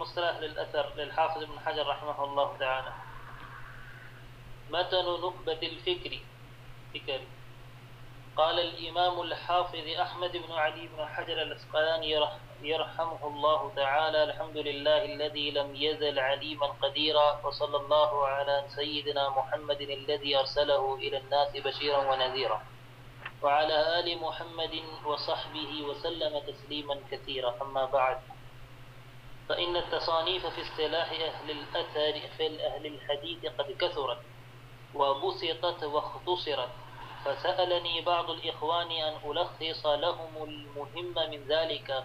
مصطلح للأثر للحافظ ابن حجر رحمه الله تعالى. متن نخبة الفكر فكر. قال الإمام الحافظ أحمد بن علي بن حجر الأسقلاني يرحمه الله تعالى: الحمد لله الذي لم يزل عليما قديرا، وصلى الله على سيدنا محمد الذي أرسله إلى الناس بشيرا ونذيرا، وعلى آل محمد وصحبه وسلم تسليما كثيرا. أما بعد، فإن التصانيف في اصطلاح أهل الأثر في أهل الحديث قد كثرت وبسطت واختصرت، فسألني بعض الإخوان أن ألخص لهم المهم من ذلك،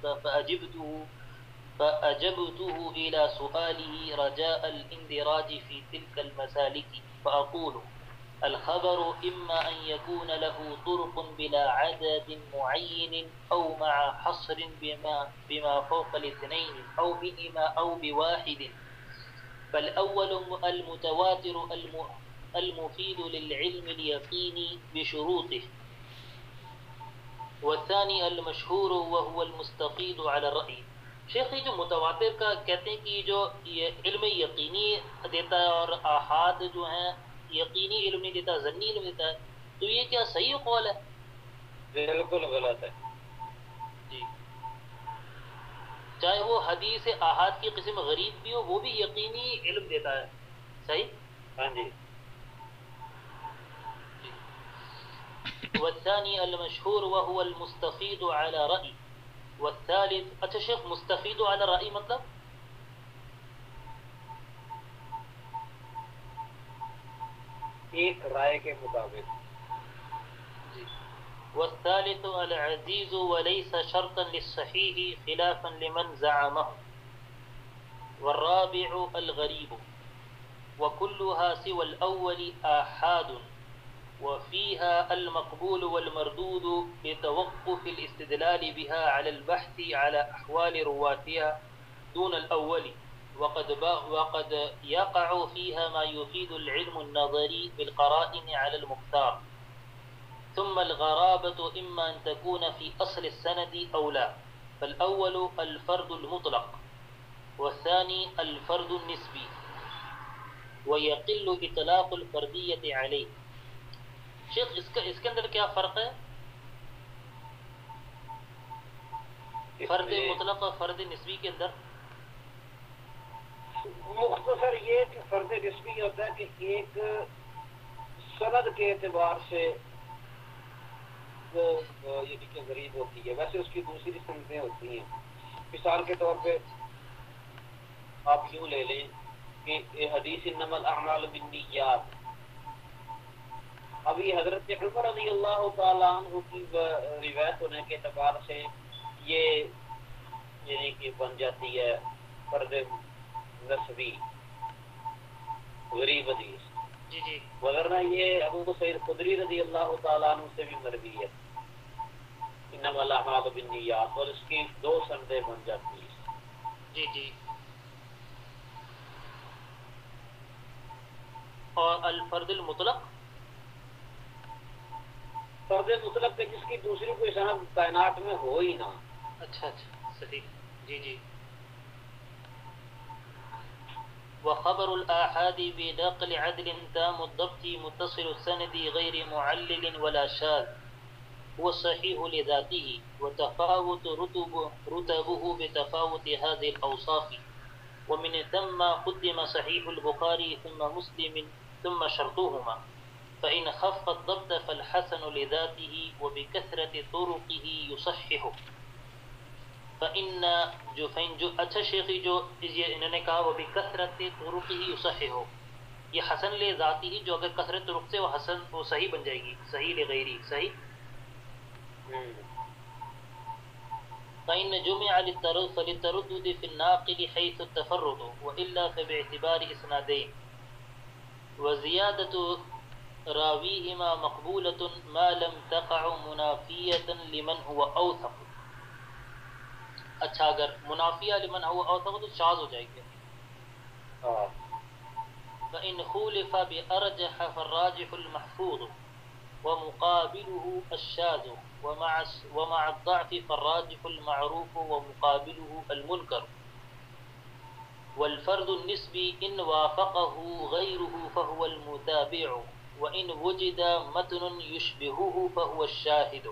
فأجبته إلى سؤاله رجاء الاندراج في تلك المسالك، فأقول: الخبر إما أن يكون له طرق بلا عدد معين، أو مع حصر بما فوق الاثنين، أو بهما أو بواحد. فالأول المتواتر المفيد للعلم اليقيني بشروطه، والثاني المشهور وهو المستفيد على الرأي. شیخ یہ جو متواتر کا کہتے ہیں کہ جو یہ علم یقینی دیتا ہے اور آحاد جو ہیں یقینی علم نہیں دیتا، ظنی علم دیتا ہے، تو یہ کیا صحیح قول ہے؟ بالکل غلط ہے جی، چاہے وہ حدیث آحاد کی قسم غریب بھی ہو، وہ بھی یقینی علم دیتا ہے، صحیح؟ ہاں جی. والثاني المشهور وهو المستفيد على رأي. والثالث، اچھا شیخ مستفید على رأی مطلب؟ ایک رائے کے مطابق. جی. والثالث العزيز وليس شرطا للصحيح خلافا لمن زعمه. والرابع الغريب، وكلها سوى الأول آحاد، وفيها المقبول والمردود بتوقف الاستدلال بها على البحث على أحوال رواتها دون الأول، وقد يقع فيها ما يفيد العلم النظري بالقرائن على المختار. ثم الغرابة إما أن تكون في أصل السند أو لا، فالأول الفرد المطلق، والثاني الفرد النسبي، ويقل إطلاق الفردية عليه. شیخ اس کے اندر کیا فرق ہے؟ فرد مطلق اور فرد نسبی کے اندر مختصر یہ کہ فرد نسبی ہوتا ہے کہ ایک سند کے اعتبار سے وہ یعنی کہ غریب ہوتی ہے، ویسے اس کی دوسری سندیں ہوتی ہیں. مثال کے طور پہ آپ یوں لے لیں کہ حدیث انما الاعمال بالنیات، ابھی حضرت عمر رضی اللہ تعالیٰ عنہ کی روایت ہونے کے اعتبار سے یہ یعنی کہ بن جاتی ہے فرد نسبی غریب حدیث. جی جی. وغیرہ یہ ابو سعید خدری رضی اللہ تعالیٰ عنہ سے بھی مروی ہے انما الاعمال بالنیات، اور اس کی دو سندیں بن جاتی ہیں. جی جی. اور الفرد المطلق، فرد مطلق جس کی دوسری کوئی سند کائنات میں ہو ہی نہ. اچھا اچھا صحیح. جی جی. وخبر الآحاد بنقل عدل تام الضبط متصل السند غير معلل ولا شاذ هو صحيح لذاته، وتفاوت رتبه بتفاوت هذه الأوصاف، ومن ثم قدم صحيح البخاري ثم مسلم ثم شرطهما، فإن خف الضبط فالحسن لذاته وبكثرة طرقه يصححه. اچھا شیخی جو انہوں نے کہا وہ بکثرت طرقه يصححه، یہ حسن لذاتی ہی جو اگر کثرت طرق سے وہ حسن وہ صحیح بن جائے گی، صحیح لغیری صحیح. فإن جمع للتردد في الناقل حيث التفرد، وإلا فباعتبار إسنادين، وزيادة راويهما مقبولة ما لم تقع منافية لمن هو أوثق. اچھا اگر منافیہ لمن هو أوثق تو شاذ ہو جائے گا. فإن خولف بأرجح فالراجح المحفوظ، ومقابله الشاذ، ومع الضعف فالراجح المعروف ومقابله المنكر. والفرد النسبي إن وافقه غيره فهو المتابع وإن وجد متن يشبهه فهو الشاهد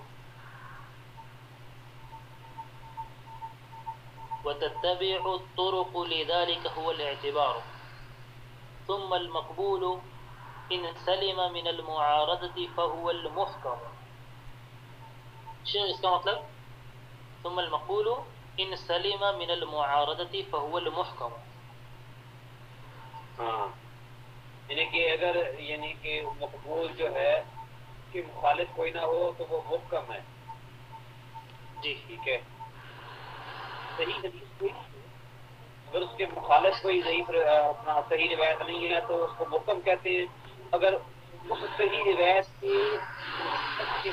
وتتبع الطرق لذلك هو الاعتبار ثم المقبول إن سلم من المعارضة فهو المحكم. شنو اس کا مطلب؟ ثم المقبول إن سلم من المعارضة فهو المحكم. ہاں یعنی کہ اگر یعنی کہ مقبول جو ہے کہ مخالف کوئی نہ ہو تو وہ محکم ہے. جی ٹھیک ہے. صحیح حدیث کوئی اگر اس کے مخالف کوئی ضعیف اپنا صحیح روایت نہیں ہے تو اس کو محکم کہتے ہیں. اگر اس صحیح روایت کی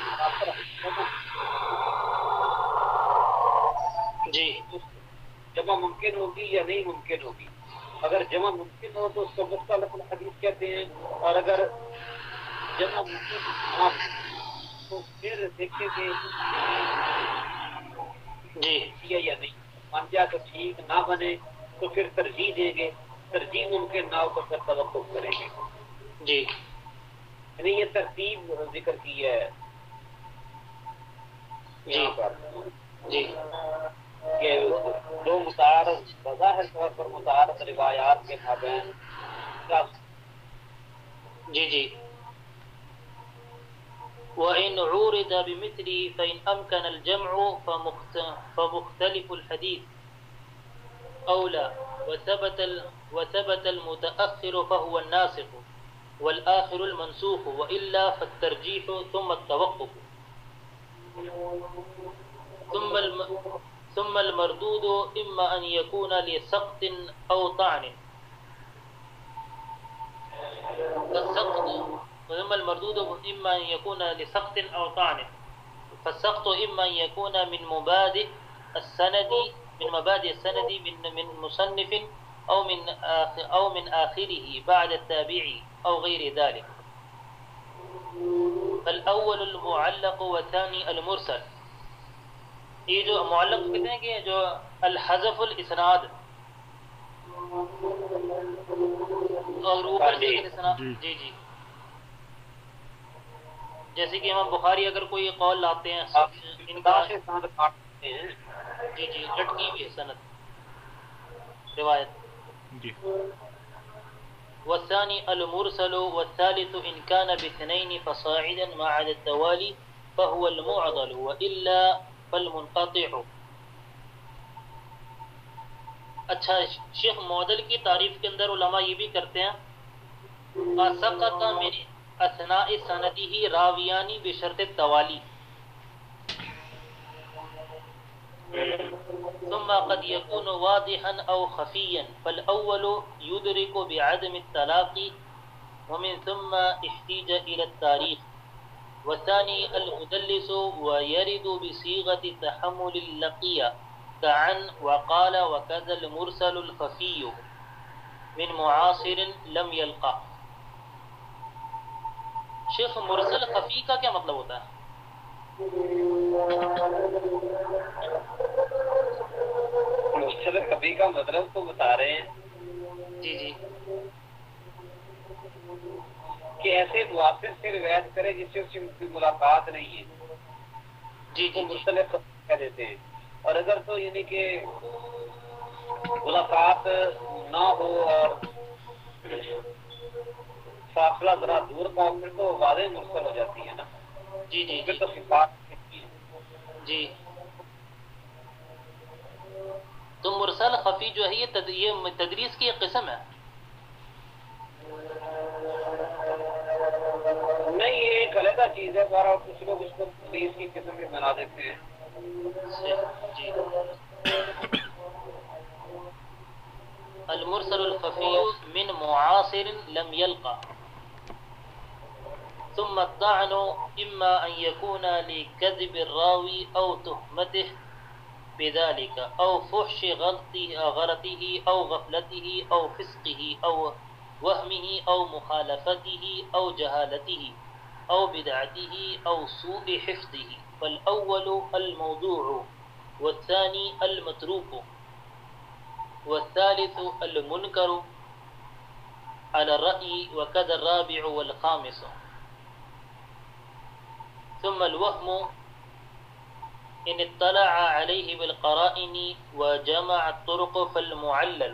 جی جمع ممکن ہوگی یا نہیں ممکن ہوگی. اگر جمع ممکن ہو تو اس کو مختلف الحدیث کہتے ہیں اور اگر جمع ممکن نہ ہو تو پھر دیکھیں کہ جی یا نہیں بن جائے تو ٹھیک نہ بنے تو پھر ترجیح دیں گے. ترجیح ممکن نہ ہو تو پھر توقف کریں گے. جی یعنی یہ ترتیب ذکر کی ہے یہاں پر جی کہ دو متعارض بظاہر طور پر متعارض روایات کے مابین جی جی وإن عورض بمثله فإن أمكن الجمع فمختلف الحديث أولى وثبت المتأخر فهو الناسخ والآخر المنسوخ وإلا فالترجيح ثم التوقف ثم المردود إما أن يكون لسقط أو طعن ثم المردود إما أن يكون لسقط أو طعن فالسقط إما أن يكون من مبادئ السند من مصنف أو من آخره بعد التابعي أو غير ذلك. فالأول المعلق والثاني المرسل. یہ جو معلق کہتے ہیں کہ جو الحذف الاسناد اور اوپر سے اسناد. جی جی جیسے کہ امام بخاری اگر کوئی قول لاتے ہیں ان کا جی جی لٹکی ہوئی ہے سند روایت. جی والثاني المرسل والثالث إن كان باثنين فصاعدا مع التوالي فهو المعضل وإلا فالمنقطع. اچھا شیخ معضل کی تعریف کے اندر علماء یہ بھی کرتے ہیں ما سقط من اثناء سنده راویانی بشرط التوالی ثم قد يكون واضحا أو خفيا فالأول يدرك بعدم التلاقي ومن ثم احتيج إلى التاريخ والثاني المدلس ويرد بصيغة تحمل اللقية كعن وقال وكذا المرسل الخفي من معاصر لم يلقى. شیخ مرسل خفی کا کیا مطلب ہوتا ہے؟ مرسل خفی کا مطلب تو بتا رہے ہیں جی جی کہ ایسے موافق سے روایت کرے جس سے اس کی ملاقات نہیں ہے. جی جی مرسل خفی کہہ دیتے ہیں. اور اگر تو یعنی کہ ملاقات نہ ہو اور فاصلہ ذرا دور کا پھر تو واضح مرسل ہو جاتی ہے نا. جی جی پھر تو صفات جی تو مرسل خفی جو ہے یہ تدریس کی ایک قسم ہے. نہیں یہ ایک علیحدہ چیز ہے اور کچھ لوگ اس کو تدریس کی قسم میں بنا دیتے ہیں. جی المرسل الخفي من معاصر لم يلقى ثم الطعن إما أن يكون لكذب الراوي أو تهمته بذلك أو فحش غلطه أو غفلته أو فسقه أو وهمه أو مخالفته أو جهالته أو بدعته أو سوء حفظه. فالأول الموضوع والثاني المتروك. والثالث المنكر على الرأي وكذا الرابع والخامس. ثم الوهم إن اطلع عليه بالقرائن وجمع الطرق فالمعلل.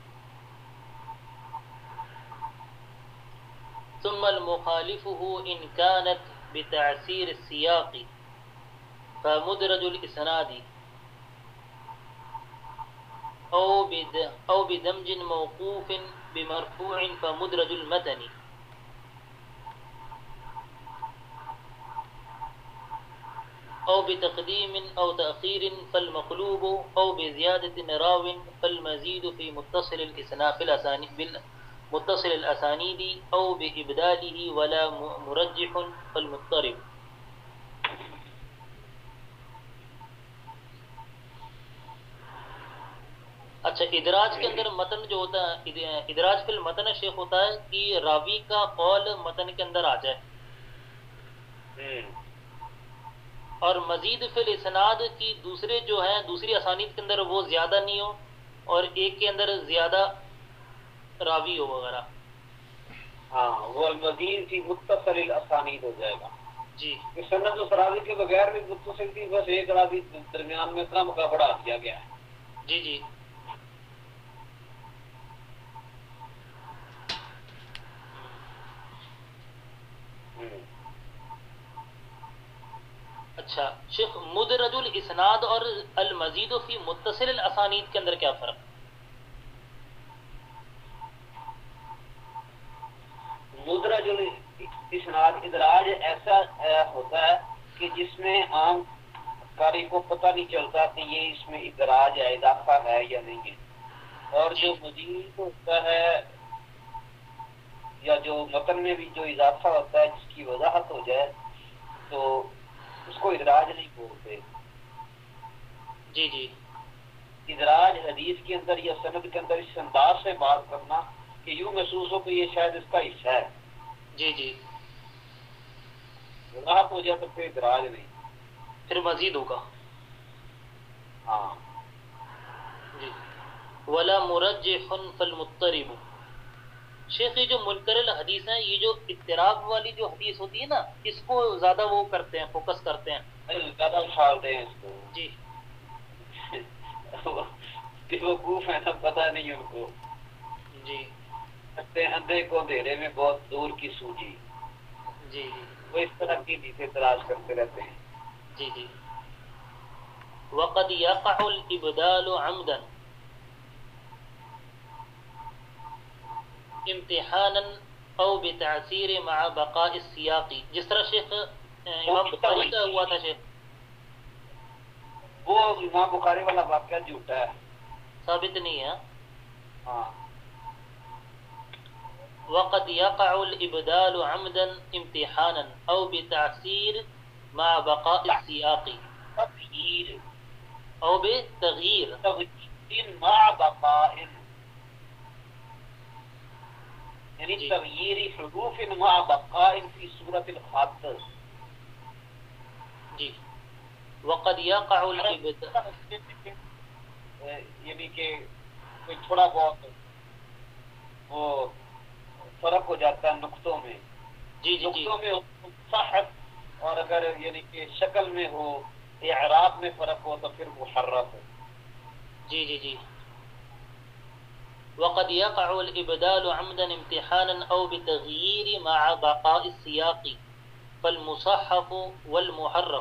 ثم المخالفه إن كانت بتعسير السياق فمدرج الإسناد أو بدمج موقوف بمرفوع فمدرج المتن. أو بتقديم أو تأخير فالمقلوب أو بزيادة راو فالمزيد في متصل الأسانيد أو بإبداله ولا مرجح فالمضطرب. اچھا، ادراج کے اندر متن جو ہوتا ہے، ادراج فی المتن شیخ ہوتا ہے کہ راوی کا قول متن کے اندر آ جائے، اور مزید فی الاسناد کی دوسرے جو ہیں دوسری اسانید کے اندر وہ زیادہ نہیں ہو اور ایک کے اندر زیادہ راوی ہو وغیرہ. ہاں، وہ المزید فی متصل الاسانید ہو جائے گا. جی، سند و راوی کے بغیر بھی متصل تھی، بس ایک راوی درمیان میں کم کا بڑھا دیا گیا ہے. جی جی. اچھا شیخ، مدرج الاسناد اور المزید فی متصل الاسانید کے اندر کیا فرق؟ مدرج الاسناد ادراج ایسا ہوتا ہے کہ جس میں عام قاری کو پتہ نہیں چلتا کہ یہ اس میں ادراج ہے، اضافہ ہے یا نہیں ہے. اور جو مزید ہوتا ہے یا جو متن میں بھی جو اضافہ ہوتا ہے جس کی وضاحت ہو جائے تو اس کو ادراج نہیں بولتے. جی جی. ادراج حدیث کے اندر یا سند کے اندر اس انداز سے بات کرنا کہ یوں محسوس ہو کہ یہ شاید اس کا حصہ ہے. جی جی. وضاحت ہو جائے تو پھر ادراج نہیں، پھر مزید ہوگا. ہاں جی. ولا مرجح فالمضطرب. شیخ یہ جو منکر الحدیث ہیں، یہ جو اضطراب والی جو حدیث ہوتی ہے نا، اس کو زیادہ وہ کرتے ہیں، فوکس کرتے ہیں، زیادہ اچھالتے ہیں اس کو. جی. کہ وہ کوف ہے تب پتہ نہیں ان کو. جی اندھے کو اندھیرے میں بہت دور کی سوجی. جی جی. وہ اس طرح کی چیزیں تلاش کرتے رہتے ہیں. جی جی. وقد يقع الابدال عمدا امتحانا او بتعسیر مع بقاء السیاق. جس طرح شیخ امام بخاری کا ہوا تھا شیخ، وہ امام بخاری والا واقعہ جھوٹا ہے، ثابت نہیں ہے. ہاں. وقد يقع الابدال عمدا امتحانا او بتعسیر مع بقاء السیاق تغییر او بتغییر مع بقاء، یعنی جی. تغییر حروف مع بقاء فی صورت الخط. جی. وقد يقع الابدال، یعنی کہ کوئی تھوڑا بہت وہ فرق ہو جاتا ہے نقطوں میں. جی جی جی. نقطوں میں صحف، اور اگر یعنی کہ شکل میں ہو، اعراب میں فرق ہو تو پھر محرف ہو. جی جی جی. وقد يقع الابدال عمدا امتحانا او بتغيير مع بقاء السياق فالمصحف والمحرف.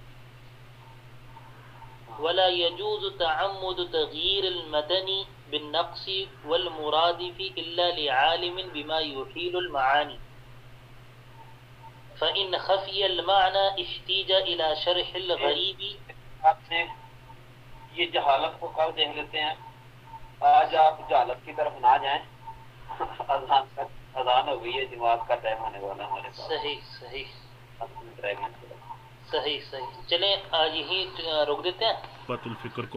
ولا يجوز تعمد تغيير المتن بالنقص والمرادف الا لعالم بما يحيل المعاني، فإن خفي المعنى احتيج إلى شرح الغريب. آپ نے یہ جہالت کو کل دیکھ لیتے ہیں. آج آپ جہالت کی طرف نہ جائیں، اذان ہو گئی ہے، جماعت کا ٹائم آنے والا ہمارے پاس. صحیح صحیح صحیح صحیح صحیح. چلیں آج یہیں روک دیتے ہیں. بات الفکر کو